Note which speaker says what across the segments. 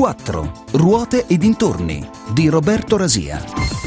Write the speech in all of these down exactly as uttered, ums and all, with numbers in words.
Speaker 1: quattro Ruote e dintorni di Roberto Rasia.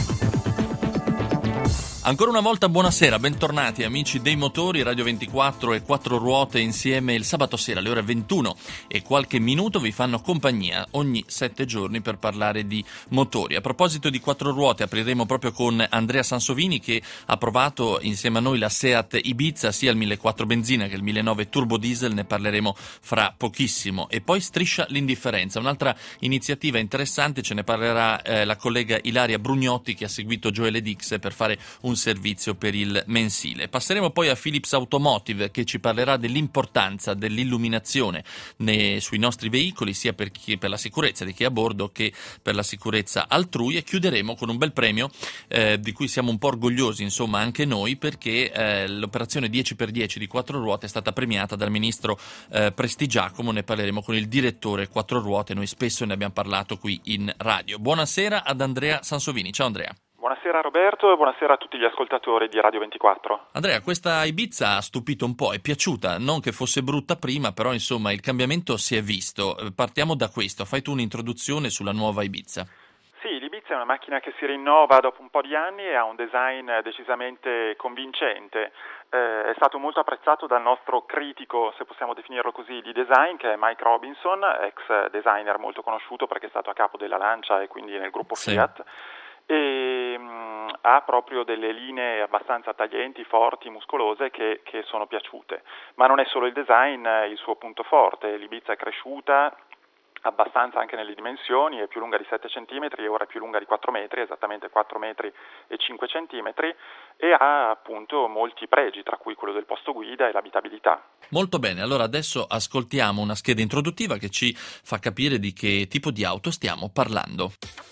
Speaker 2: Ancora una volta buonasera, bentornati amici dei motori, Radio ventiquattro e Quattro Ruote insieme il sabato sera alle ore ventuno e qualche minuto vi fanno compagnia ogni sette giorni per parlare di motori. A proposito di Quattro Ruote apriremo proprio con Andrea Sansovini che ha provato insieme a noi la Seat Ibiza, sia il millequattro benzina che il millenovue turbo diesel, ne parleremo fra pochissimo. E poi Striscia l'indifferenza, un'altra iniziativa interessante, ce ne parlerà eh, la collega Ilaria Brugnotti che ha seguito Joele Dix per fare un servizio per il mensile. Passeremo poi a Philips Automotive che ci parlerà dell'importanza dell'illuminazione nei, sui nostri veicoli, sia per, chi, per la sicurezza di chi è a bordo che per la sicurezza altrui, e chiuderemo con un bel premio eh, di cui siamo un po' orgogliosi insomma anche noi, perché eh, l'operazione dieci per dieci di Quattro Ruote è stata premiata dal ministro eh, Prestigiacomo. Ne parleremo con il direttore Quattro Ruote, noi spesso ne abbiamo parlato qui in radio. Buonasera ad Andrea Sansovini. Ciao Andrea.
Speaker 3: Buonasera Roberto e buonasera a tutti gli ascoltatori di Radio ventiquattro.
Speaker 2: Andrea, questa Ibiza ha stupito un po', è piaciuta, non che fosse brutta prima, però insomma il cambiamento si è visto. Partiamo da questo, fai tu un'introduzione sulla nuova Ibiza.
Speaker 3: Sì, l'Ibiza è una macchina che si rinnova dopo un po' di anni e ha un design decisamente convincente. Eh, è stato molto apprezzato dal nostro critico, se possiamo definirlo così, di design, che è Mike Robinson, ex designer molto conosciuto perché è stato a capo della Lancia e quindi nel gruppo
Speaker 2: sì.
Speaker 3: Fiat. E mh, ha proprio delle linee abbastanza taglienti, forti, muscolose che, che sono piaciute. Ma non è solo il design il suo punto forte. L'Ibiza è cresciuta abbastanza anche nelle dimensioni, è più lunga di sette centimetri e ora è più lunga di quattro metri, esattamente quattro metri e cinque centimetri, e ha appunto molti pregi, tra cui quello del posto guida e l'abitabilità.
Speaker 2: Molto bene, allora adesso ascoltiamo una scheda introduttiva che ci fa capire di che tipo di auto stiamo parlando.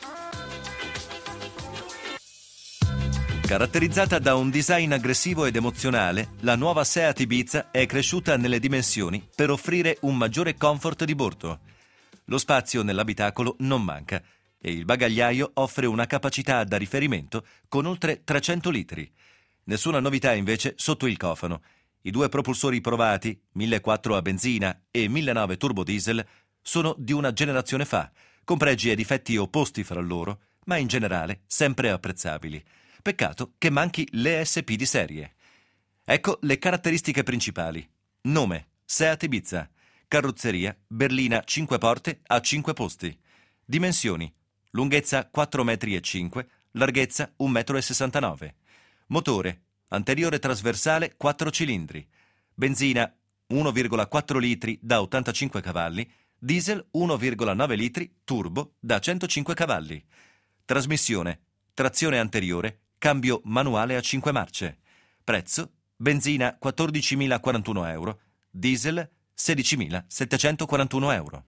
Speaker 4: Caratterizzata da un design aggressivo ed emozionale, la nuova Seat Ibiza è cresciuta nelle dimensioni per offrire un maggiore comfort di bordo. Lo spazio nell'abitacolo non manca e il bagagliaio offre una capacità da riferimento con oltre trecento litri. Nessuna novità invece sotto il cofano. I due propulsori provati, millequattro a benzina e millenovue turbo diesel, sono di una generazione fa, con pregi e difetti opposti fra loro, ma in generale sempre apprezzabili. Peccato che manchi l'E S P di serie. Ecco le caratteristiche principali. Nome: Seat Ibiza. Carrozzeria: berlina cinque porte a cinque posti. Dimensioni: lunghezza quattro metri e cinque, larghezza un metro e sessantanove. Motore: anteriore trasversale quattro cilindri. Benzina uno virgola quattro litri da ottantacinque cavalli, diesel uno virgola nove litri turbo da centocinque cavalli. Trasmissione: trazione anteriore, cambio manuale a cinque marce. Prezzo: benzina quattordicimilaquarantuno euro, diesel sedicimilasettecentoquarantuno euro.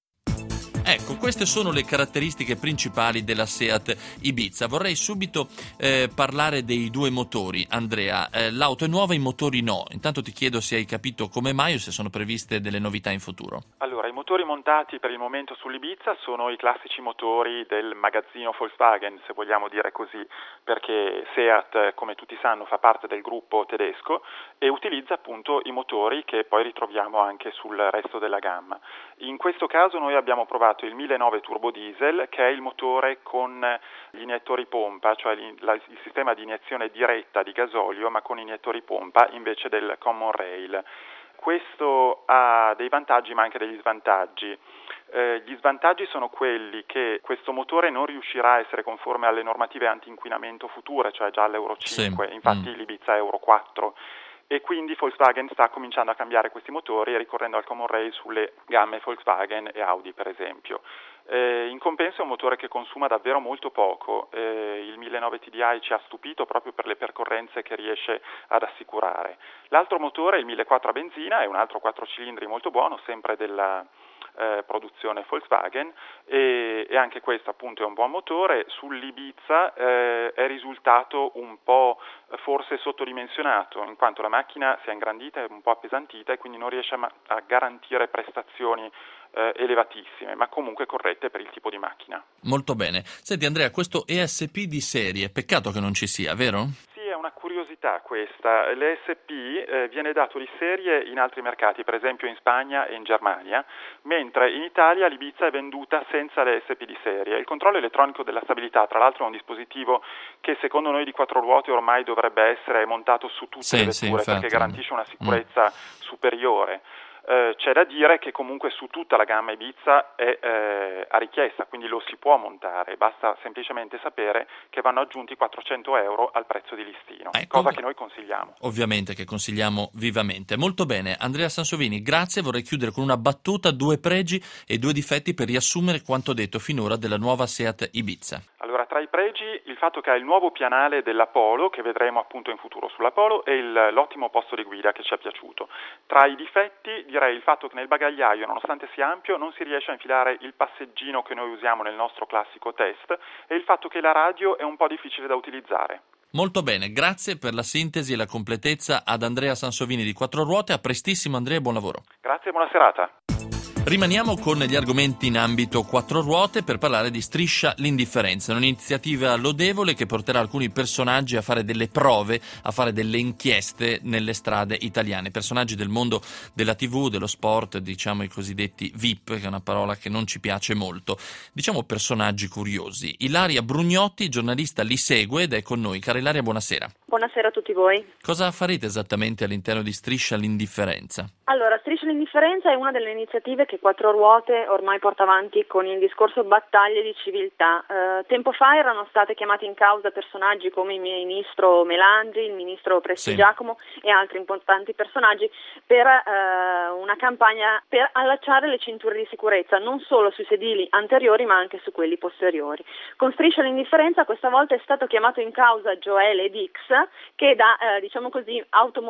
Speaker 2: Ecco, queste sono le caratteristiche principali della Seat Ibiza. Vorrei subito eh, parlare dei due motori. Andrea, eh, l'auto è nuova, i motori no. Intanto ti chiedo se hai capito come mai o se sono previste delle novità in futuro.
Speaker 3: Allora, i motori montati per il momento sull'Ibiza sono i classici motori del magazzino Volkswagen, se vogliamo dire così, perché Seat, come tutti sanno, fa parte del gruppo tedesco e utilizza appunto i motori che poi ritroviamo anche sul resto della gamma. In questo caso noi abbiamo provato il millenovue turbo diesel, che è il motore con gli iniettori pompa, cioè il sistema di iniezione diretta di gasolio ma con iniettori pompa invece del common rail. Questo ha dei vantaggi ma anche degli svantaggi. Eh, gli svantaggi sono quelli che questo motore non riuscirà a essere conforme alle normative anti-inquinamento future, cioè già all'Euro cinque, sì. Infatti mm. l'Ibiza è Euro quattro. E quindi Volkswagen sta cominciando a cambiare questi motori ricorrendo al common rail sulle gamme Volkswagen e Audi per esempio. Eh, in compenso è un motore che consuma davvero molto poco, eh, il millenovue T D I ci ha stupito proprio per le percorrenze che riesce ad assicurare. L'altro motore, il millequattro a benzina, è un altro quattro cilindri molto buono, sempre della eh, produzione Volkswagen e, e anche questo appunto è un buon motore. Sull'Ibiza eh, è risultato un po' forse sottodimensionato in quanto la macchina si è ingrandita e un po' appesantita e quindi non riesce a, a garantire prestazioni eh, elevatissime ma comunque corrette per il tipo di macchina.
Speaker 2: Molto bene. Senti Andrea, questo E S P di serie, peccato che non ci sia, vero?
Speaker 3: Sì, è una curiosità curiosità questa, l'E S P eh, viene dato di serie in altri mercati, per esempio in Spagna e in Germania, mentre in Italia l'Ibiza è venduta senza l'E S P di serie. Il controllo elettronico della stabilità, tra l'altro, è un dispositivo che secondo noi di quattro ruote ormai dovrebbe essere montato su tutte
Speaker 2: sì,
Speaker 3: le vetture,
Speaker 2: sì, infatti,
Speaker 3: perché garantisce una sicurezza
Speaker 2: mm.
Speaker 3: superiore. Eh, c'è da dire che comunque su tutta la gamma Ibiza è eh, a richiesta, quindi lo si può montare, basta semplicemente sapere che vanno aggiunti quattrocento euro al prezzo di listino,
Speaker 2: ecco,
Speaker 3: cosa che noi consigliamo.
Speaker 2: Ovviamente che consigliamo vivamente. Molto bene, Andrea Sansovini, grazie. Vorrei chiudere con una battuta, due pregi e due difetti per riassumere quanto detto finora della nuova Seat Ibiza.
Speaker 3: Allora, tra i pregi il fatto che ha il nuovo pianale della Polo, che vedremo appunto in futuro sulla Polo, e il, l'ottimo posto di guida che ci è piaciuto. Tra i difetti direi il fatto che nel bagagliaio, nonostante sia ampio, non si riesce a infilare il passeggino che noi usiamo nel nostro classico test, e il fatto che la radio è un po' difficile da utilizzare.
Speaker 2: Molto bene, grazie per la sintesi e la completezza ad Andrea Sansovini di Quattro Ruote. A prestissimo Andrea e buon lavoro.
Speaker 3: Grazie e buona serata.
Speaker 2: Rimaniamo con gli argomenti in ambito quattro ruote per parlare di Striscia l'indifferenza, un'iniziativa lodevole che porterà alcuni personaggi a fare delle prove, a fare delle inchieste nelle strade italiane, personaggi del mondo della tivù, dello sport, diciamo i cosiddetti V I P, che è una parola che non ci piace molto, diciamo personaggi curiosi. Ilaria Brugnotti, giornalista, li segue ed è con noi. Cara Ilaria, buonasera.
Speaker 5: Buonasera a tutti voi.
Speaker 2: Cosa farete esattamente all'interno di Striscia l'indifferenza?
Speaker 5: Allora, Striscia l'indifferenza è una delle iniziative che Quattro Ruote ormai porta avanti con il discorso battaglie di civiltà. Eh, tempo fa erano state chiamate in causa personaggi come il ministro Melandri, il ministro Prestigiacomo sì. e altri importanti personaggi per eh, una campagna per allacciare le cinture di sicurezza, non solo sui sedili anteriori ma anche su quelli posteriori. Con Striscia l'indifferenza questa volta è stato chiamato in causa Joele Dix, che da eh, diciamo così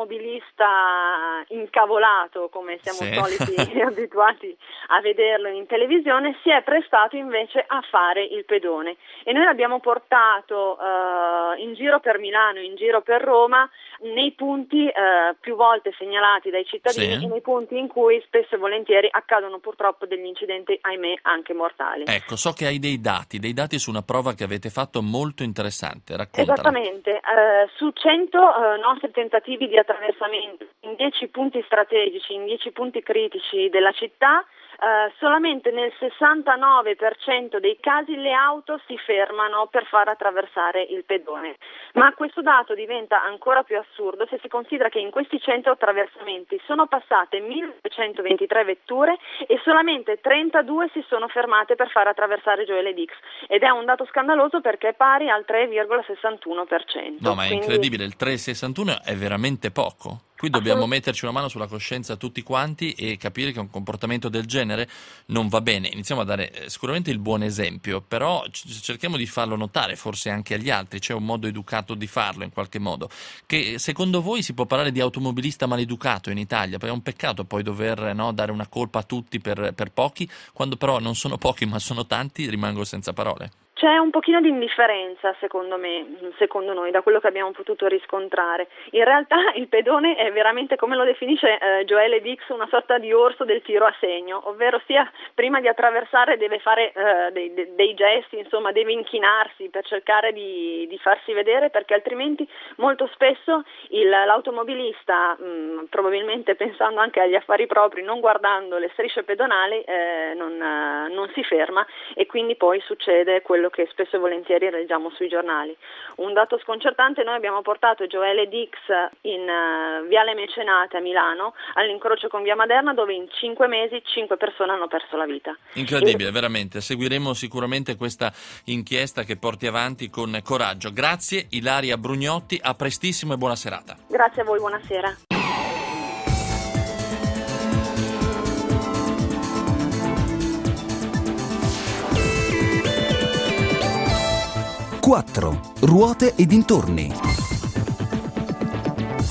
Speaker 5: automobilista incavolato, come siamo sì. soliti abituati a vederlo in televisione, si è prestato invece a fare il pedone, e noi l'abbiamo portato uh, in giro per Milano, in giro per Roma, nei punti uh, più volte segnalati dai cittadini sì. e nei punti in cui spesso e volentieri accadono purtroppo degli incidenti, ahimè, anche mortali.
Speaker 2: Ecco, so che hai dei dati, dei dati su una prova che avete fatto molto interessante, raccontala.
Speaker 5: Esattamente, uh, su cento uh, nostri tentativi di attraversamento in dieci punti strategici, in dieci punti critici della città, Uh, solamente nel sessantanove per cento dei casi le auto si fermano per far attraversare il pedone. Ma questo dato diventa ancora più assurdo se si considera che in questi cento attraversamenti sono passate milleduecentoventitré vetture e solamente trentadue si sono fermate per far attraversare Joele Dix, ed è un dato scandaloso perché è pari al tre virgola sessantuno per cento.
Speaker 2: No, ma è
Speaker 5: Quindi...
Speaker 2: incredibile, il tre virgola sessantuno è veramente poco. Qui dobbiamo metterci una mano sulla coscienza tutti quanti e capire che un comportamento del genere non va bene. Iniziamo a dare sicuramente il buon esempio, però cerchiamo di farlo notare forse anche agli altri. C'è un modo educato di farlo in qualche modo. Che secondo voi si può parlare di automobilista maleducato in Italia? Perché è un peccato poi dover no, dare una colpa a tutti per, per pochi, quando però non sono pochi ma sono tanti, rimango senza parole.
Speaker 5: C'è un pochino di indifferenza, secondo me, secondo noi, da quello che abbiamo potuto riscontrare. In realtà il pedone è veramente, come lo definisce eh, Joele Dix, una sorta di orso del tiro a segno, ovvero sia prima di attraversare deve fare eh, dei, dei, dei gesti, insomma deve inchinarsi per cercare di, di farsi vedere, perché altrimenti molto spesso il, l'automobilista, mh, probabilmente pensando anche agli affari propri, non guardando le strisce pedonali, eh, non, eh, non si ferma, e quindi poi succede quello che spesso e volentieri leggiamo sui giornali. Un dato sconcertante: noi abbiamo portato Joele Dix in uh, Viale Mecenate a Milano, all'incrocio con Via Maderna, dove in cinque mesi cinque persone hanno perso la vita.
Speaker 2: Incredibile,
Speaker 5: e...
Speaker 2: veramente. Seguiremo sicuramente questa inchiesta che porti avanti con coraggio. Grazie Ilaria Brugnotti, a prestissimo e buona serata.
Speaker 5: Grazie a voi, buonasera.
Speaker 1: Quattro ruote e dintorni.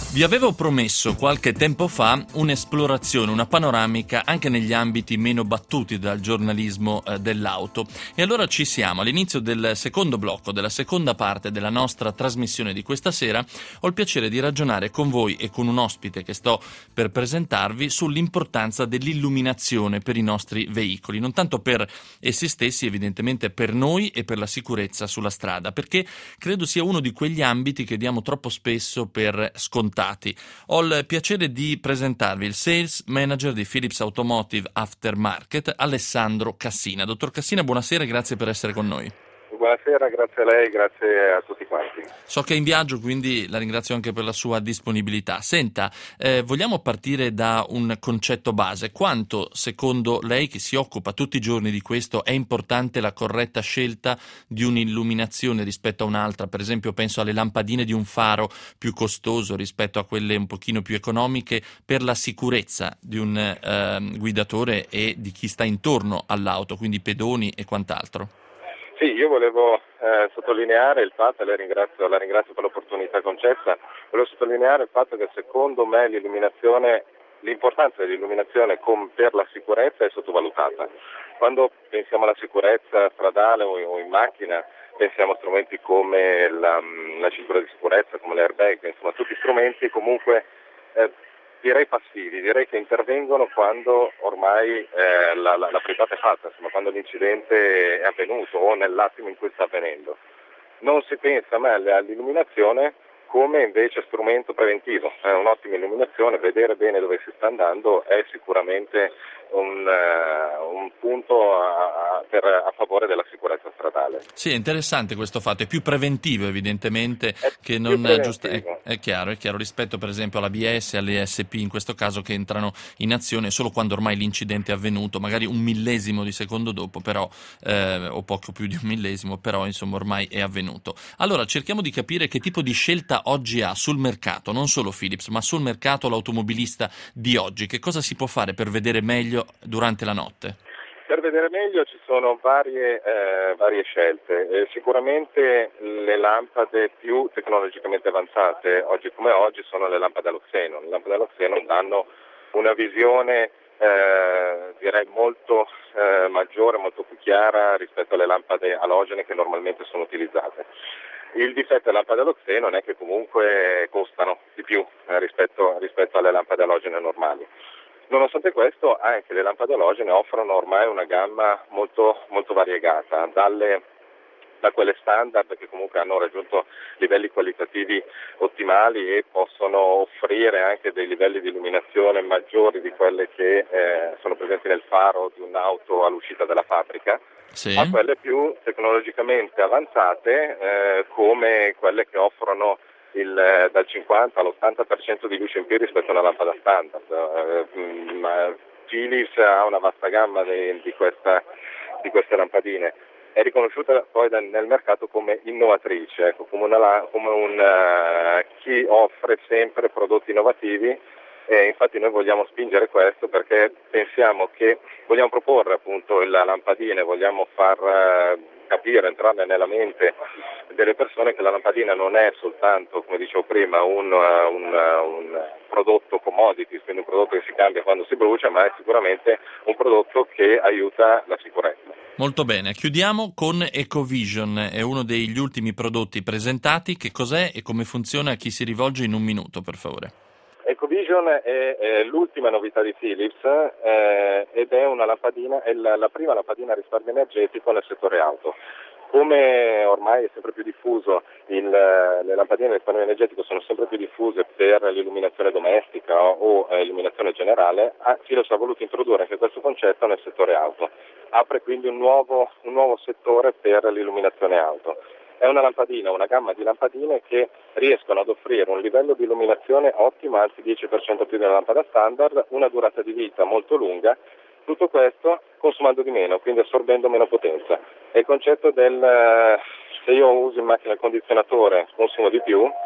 Speaker 2: Vi avevo promesso qualche tempo fa un'esplorazione, una panoramica anche negli ambiti meno battuti dal giornalismo eh, dell'auto. E allora ci siamo. All'inizio del secondo blocco, della seconda parte della nostra trasmissione di questa sera, ho il piacere di ragionare con voi e con un ospite che sto per presentarvi sull'importanza dell'illuminazione per i nostri veicoli, non tanto per essi stessi, evidentemente per noi e per la sicurezza sulla strada, perché credo sia uno di quegli ambiti che diamo troppo spesso per scontati. Ho il piacere di presentarvi il Sales Manager di Philips Automotive Aftermarket, Alessandro Cassina. Dottor Cassina, buonasera e grazie per essere con noi.
Speaker 6: Buonasera, grazie a lei, grazie a tutti quanti.
Speaker 2: So che è in viaggio, quindi la ringrazio anche per la sua disponibilità. Senta, eh, vogliamo partire da un concetto base. Quanto, secondo lei, che si occupa tutti i giorni di questo, è importante la corretta scelta di un'illuminazione rispetto a un'altra? Per esempio, penso alle lampadine di un faro più costoso rispetto a quelle un pochino più economiche, per la sicurezza di un eh, guidatore e di chi sta intorno all'auto, quindi pedoni e quant'altro.
Speaker 6: Sì, io volevo eh, sottolineare il fatto, e la ringrazio, la ringrazio per l'opportunità concessa, volevo sottolineare il fatto che secondo me l'illuminazione, l'importanza dell'illuminazione com, per la sicurezza è sottovalutata. Quando pensiamo alla sicurezza stradale o, o in macchina, pensiamo a strumenti come la, la cintura di sicurezza, come l'airbag, insomma tutti strumenti comunque eh, direi passivi, direi che intervengono quando ormai eh, la, la, la priorità è fatta, insomma, quando l'incidente è avvenuto o nell'attimo in cui sta avvenendo. Non si pensa mai all'illuminazione come invece strumento preventivo. È un'ottima illuminazione, vedere bene dove si sta andando è sicuramente un, uh, un punto a, a, per, a favore della sicurezza stradale.
Speaker 2: Sì, è interessante questo fatto, è più preventivo evidentemente
Speaker 6: è
Speaker 2: che non giusto. È, è chiaro, è chiaro rispetto per esempio all'A B S e alle E S P in questo caso, che entrano in azione solo quando ormai l'incidente è avvenuto, magari un millesimo di secondo dopo, però eh, o poco più di un millesimo, però insomma ormai è avvenuto. Allora cerchiamo di capire che tipo di scelta oggi ha sul mercato, non solo Philips, ma sul mercato l'automobilista di oggi. Che cosa si può fare per vedere meglio durante la notte?
Speaker 6: Per vedere meglio ci sono varie, eh, varie scelte. Eh, sicuramente le lampade più tecnologicamente avanzate, oggi come oggi, sono le lampade allo xeno. Le lampade allo xeno danno una visione eh, direi molto eh, maggiore, molto più chiara rispetto alle lampade alogene che normalmente sono utilizzate. Il difetto delle lampade allo xeno è che comunque costano di più eh, rispetto, rispetto alle lampade alogene normali. Nonostante questo, anche le lampade alogene offrono ormai una gamma molto, molto variegata, dalle, da quelle standard che comunque hanno raggiunto livelli qualitativi ottimali e possono offrire anche dei livelli di illuminazione maggiori di quelle che eh, sono presenti nel faro di un'auto all'uscita dalla fabbrica, sì, a quelle più tecnologicamente avanzate eh, come quelle che offrono il, eh, dal cinquanta all'ottanta per cento di luce in più rispetto a una lampada standard. Eh, mh, Philips ha una vasta gamma di, di, questa, di queste lampadine. È riconosciuta poi da, nel mercato come innovatrice, ecco, come, una, come un, uh, chi offre sempre prodotti innovativi. E infatti noi vogliamo spingere questo perché pensiamo che vogliamo proporre appunto la lampadina, vogliamo far uh, capire, entrare nella mente delle persone che la lampadina non è soltanto, come dicevo prima, un, uh, un, uh, un prodotto commodity, quindi un prodotto che si cambia quando si brucia, ma è sicuramente un prodotto che aiuta la sicurezza.
Speaker 2: Molto bene, chiudiamo con EcoVision, è uno degli ultimi prodotti presentati. Che cos'è e come funziona? A chi si rivolge in un minuto, per favore?
Speaker 6: EcoVision è, è l'ultima novità di Philips eh, ed è una lampadina, è la, la prima lampadina a risparmio energetico nel settore auto. Come ormai è sempre più diffuso, il, le lampadine a risparmio energetico sono sempre più diffuse per l'illuminazione domestica o, o eh, illuminazione generale, Philips ha voluto introdurre anche questo concetto nel settore auto. Apre quindi un nuovo, un nuovo settore per l'illuminazione auto. È una lampadina, una gamma di lampadine che riescono ad offrire un livello di illuminazione ottimo, anzi dieci per cento più della lampada standard, una durata di vita molto lunga, tutto questo consumando di meno, quindi assorbendo meno potenza. È il concetto del se io uso in macchina il condizionatore consumo di più,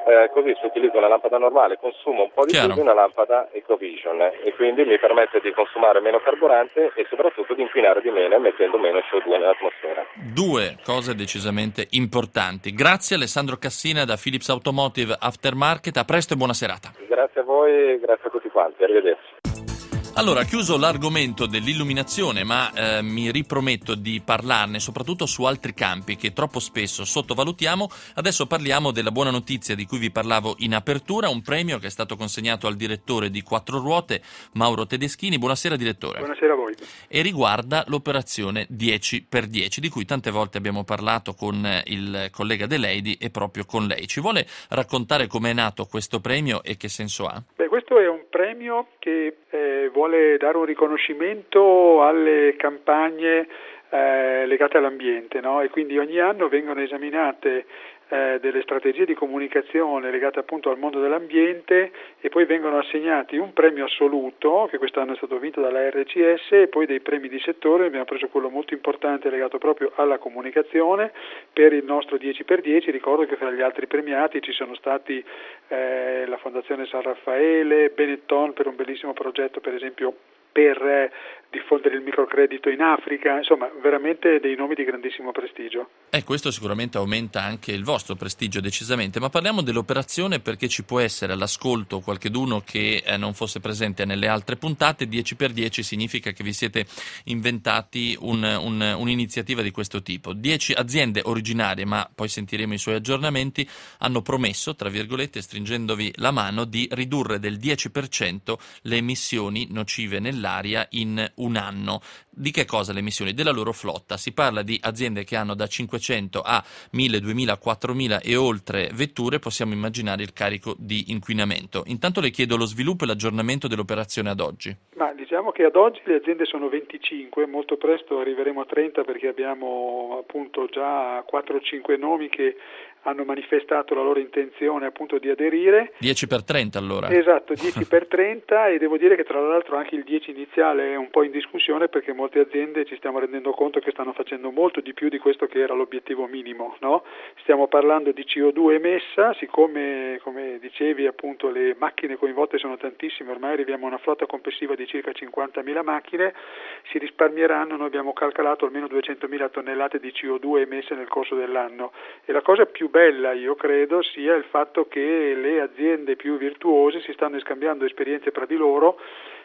Speaker 6: eh, così se utilizzo una lampada normale consumo un po' di
Speaker 2: Chiaro.
Speaker 6: più di una lampada EcoVision e quindi mi permette di consumare meno carburante e soprattutto di inquinare di meno emettendo meno C O due nell'atmosfera.
Speaker 2: Due cose decisamente importanti. Grazie Alessandro Cassina da Philips Automotive Aftermarket, a presto e buona serata.
Speaker 6: Grazie a voi e grazie a tutti quanti, arrivederci.
Speaker 2: Allora, chiuso l'argomento dell'illuminazione, ma eh, mi riprometto di parlarne soprattutto su altri campi che troppo spesso sottovalutiamo. Adesso parliamo della buona notizia di cui vi parlavo in apertura, un premio che è stato consegnato al direttore di Quattro Ruote, Mauro Tedeschini. Buonasera direttore.
Speaker 7: Buonasera a voi.
Speaker 2: E riguarda l'operazione dieci per dieci, di cui tante volte abbiamo parlato con il collega De Leidi e proprio con lei. Ci vuole raccontare com'è nato questo premio e che senso ha?
Speaker 7: Beh, questo è un premio che eh, vuole dare un riconoscimento alle campagne eh, legate all'ambiente, no? E quindi ogni anno vengono esaminate eh, delle strategie di comunicazione legate appunto al mondo dell'ambiente e poi vengono assegnati un premio assoluto che quest'anno è stato vinto dalla R C S e poi dei premi di settore. Abbiamo preso quello molto importante legato proprio alla comunicazione per il nostro dieci per dieci. Ricordo che fra gli altri premiati ci sono stati eh, la Fondazione San Raffaele, Benetton per un bellissimo progetto per esempio per eh, diffondere il microcredito in Africa, insomma veramente dei nomi di grandissimo prestigio.
Speaker 2: E questo sicuramente aumenta anche il vostro prestigio decisamente, ma parliamo dell'operazione perché ci può essere all'ascolto qualcheduno che eh, non fosse presente nelle altre puntate. dieci per dieci significa che vi siete inventati un, un, un'iniziativa di questo tipo. dieci aziende originarie, ma poi sentiremo i suoi aggiornamenti, hanno promesso, tra virgolette, stringendovi la mano, di ridurre del dieci per cento le emissioni nocive nell'aria in un anno. Di che cosa le emissioni? Della loro flotta. Si parla di aziende che hanno da cinquecento a mille, duemila, quattromila e oltre vetture. Possiamo immaginare il carico di inquinamento. Intanto le chiedo lo sviluppo e l'aggiornamento dell'operazione ad oggi.
Speaker 7: Ma diciamo che ad oggi le aziende sono venticinque, molto presto arriveremo a trenta perché abbiamo appunto già quattro o cinque nomi che hanno manifestato la loro intenzione appunto di aderire.
Speaker 2: dieci per trenta allora?
Speaker 7: Esatto, dieci per trenta e devo dire che tra l'altro anche il dieci iniziale è un po' in discussione perché molte aziende ci stiamo rendendo conto che stanno facendo molto di più di questo che era l'obiettivo minimo, no? Stiamo parlando di C O due emessa, siccome come dicevi appunto le macchine coinvolte sono tantissime, ormai arriviamo a una flotta complessiva di circa cinquantamila macchine, si risparmieranno, noi abbiamo calcolato almeno duecentomila tonnellate di C O due emesse nel corso dell'anno e la cosa più bella io credo sia il fatto che le aziende più virtuose si stanno scambiando esperienze tra di loro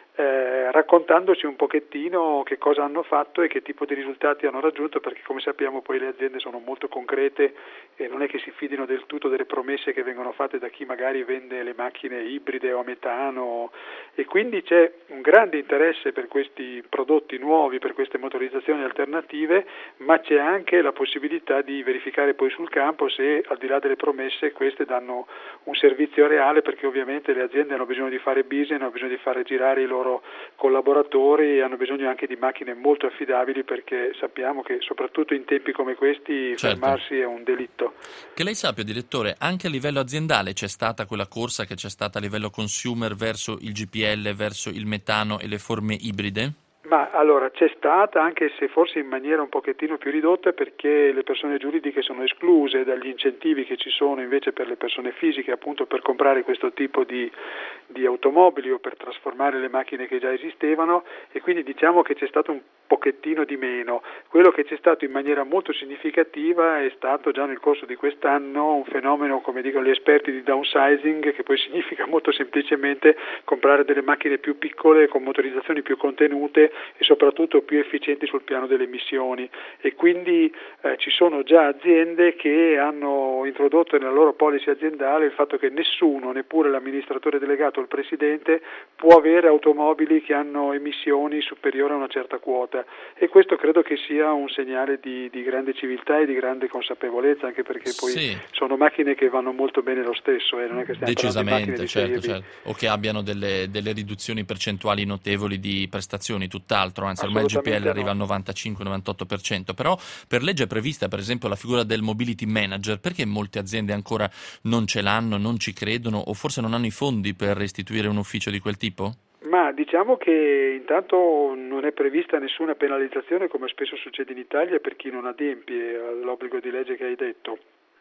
Speaker 7: eh, raccontandoci un pochettino che cosa hanno fatto e che tipo di risultati hanno raggiunto, perché come sappiamo poi le aziende sono molto concrete e non è che si fidino del tutto delle promesse che vengono fatte da chi magari vende le macchine ibride o a metano, e quindi c'è un grande interesse per questi prodotti nuovi, per queste motorizzazioni alternative, ma c'è anche la possibilità di verificare poi sul campo se al di là delle promesse queste danno un servizio reale, perché ovviamente le aziende hanno bisogno di fare business, hanno bisogno di fare girare i loro collaboratori e hanno bisogno anche di macchine molto affidabili, perché sappiamo che soprattutto in tempi come questi
Speaker 2: certo.
Speaker 7: fermarsi è un delitto.
Speaker 2: Che lei sappia, direttore, anche a livello aziendale c'è stata quella corsa che c'è stata a livello consumer verso il G P L, verso il metano e le forme ibride?
Speaker 7: Ma allora c'è stata, anche se forse in maniera un pochettino più ridotta, perché le persone giuridiche sono escluse dagli incentivi che ci sono invece per le persone fisiche, appunto per comprare questo tipo di, di automobili o per trasformare le macchine che già esistevano, e quindi diciamo che c'è stato un pochettino di meno. Quello che c'è stato in maniera molto significativa è stato già nel corso di quest'anno un fenomeno, come dicono gli esperti, di downsizing, che poi significa molto semplicemente comprare delle macchine più piccole con motorizzazioni più contenute e soprattutto più efficienti sul piano delle emissioni, e quindi eh, ci sono già aziende che hanno introdotto nella loro policy aziendale il fatto che nessuno, neppure l'amministratore delegato o il presidente, può avere automobili che hanno emissioni superiori a una certa quota, e questo credo che sia un segnale di, di grande civiltà e di grande consapevolezza, anche perché poi
Speaker 2: sì.
Speaker 7: sono macchine che vanno molto bene lo stesso, eh, non è che stiamo
Speaker 2: decisamente,
Speaker 7: parlando di macchine di
Speaker 2: certo,
Speaker 7: serie B.
Speaker 2: certo. O che abbiano delle, delle riduzioni percentuali notevoli di prestazioni, tutt'altro, anzi ormai il G P L arriva al novantacinque novantotto per cento, però per legge è prevista per esempio la figura del mobility manager. Perché molte aziende ancora non ce l'hanno, non ci credono, o forse non hanno i fondi per istituire un ufficio di quel tipo?
Speaker 7: Ma diciamo che intanto non è prevista nessuna penalizzazione, come spesso succede in Italia, per chi non adempie all'obbligo di legge che hai detto.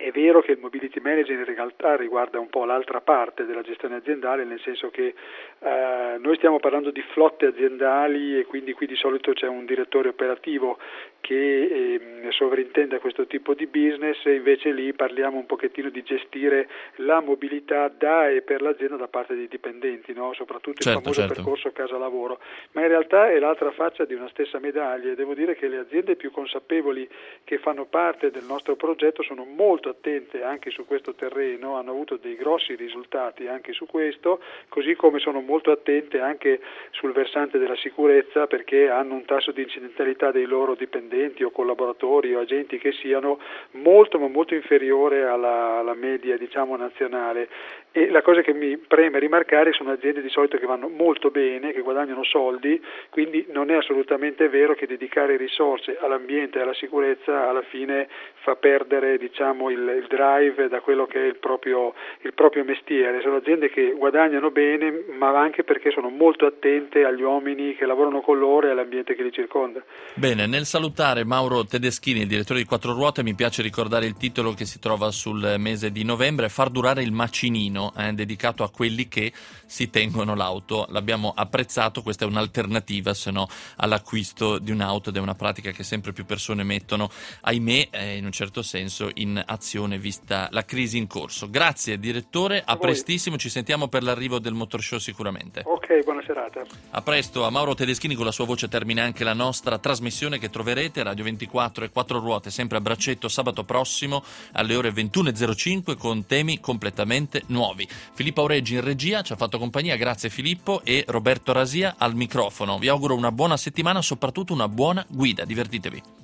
Speaker 7: È vero che il mobility manager in realtà riguarda un po' l'altra parte della gestione aziendale, nel senso che eh, noi stiamo parlando di flotte aziendali e quindi qui di solito c'è un direttore operativo che eh, sovrintende a questo tipo di business, e invece lì parliamo un pochettino di gestire la mobilità da e per l'azienda da parte dei dipendenti, no? Soprattutto
Speaker 2: certo,
Speaker 7: il famoso
Speaker 2: certo.
Speaker 7: percorso casa lavoro, ma in realtà è l'altra faccia di una stessa medaglia, e devo dire che le aziende più consapevoli che fanno parte del nostro progetto sono molto attente anche su questo terreno, hanno avuto dei grossi risultati anche su questo, così come sono molto attente anche sul versante della sicurezza, perché hanno un tasso di incidentalità dei loro dipendenti o collaboratori o agenti che siano molto ma molto inferiore alla, alla media, diciamo, nazionale. E la cosa che mi preme rimarcare sono aziende di solito che vanno molto bene, che guadagnano soldi, quindi non è assolutamente vero che dedicare risorse all'ambiente e alla sicurezza alla fine fa perdere, diciamo, il, il drive da quello che è il proprio, il proprio mestiere. Sono aziende che guadagnano bene, ma anche perché sono molto attente agli uomini che lavorano con loro e all'ambiente che li circonda.
Speaker 2: Bene, nel salutare Mauro Tedeschini, il direttore di Quattro Ruote, mi piace ricordare il titolo che si trova sul mese di novembre, Far durare il macinino, eh, dedicato a quelli che si tengono l'auto. L'abbiamo apprezzato, questa è un'alternativa se no all'acquisto di un'auto, ed è una pratica che sempre più persone mettono, ahimè, eh, in un certo senso in azione vista la crisi in corso. Grazie direttore, a, a prestissimo, ci sentiamo per l'arrivo del Motor Show sicuramente.
Speaker 7: Ok, buona serata.
Speaker 2: A presto. A Mauro Tedeschini, con la sua voce termina anche la nostra trasmissione che troverete Radio ventiquattro e Quattro Ruote sempre a braccetto sabato prossimo alle ore ventuno e zero cinque con temi completamente nuovi. Filippo Aureggi in regia ci ha fatto compagnia, grazie Filippo, e Roberto Rasia al microfono. Vi auguro una buona settimana, soprattutto una buona guida, divertitevi.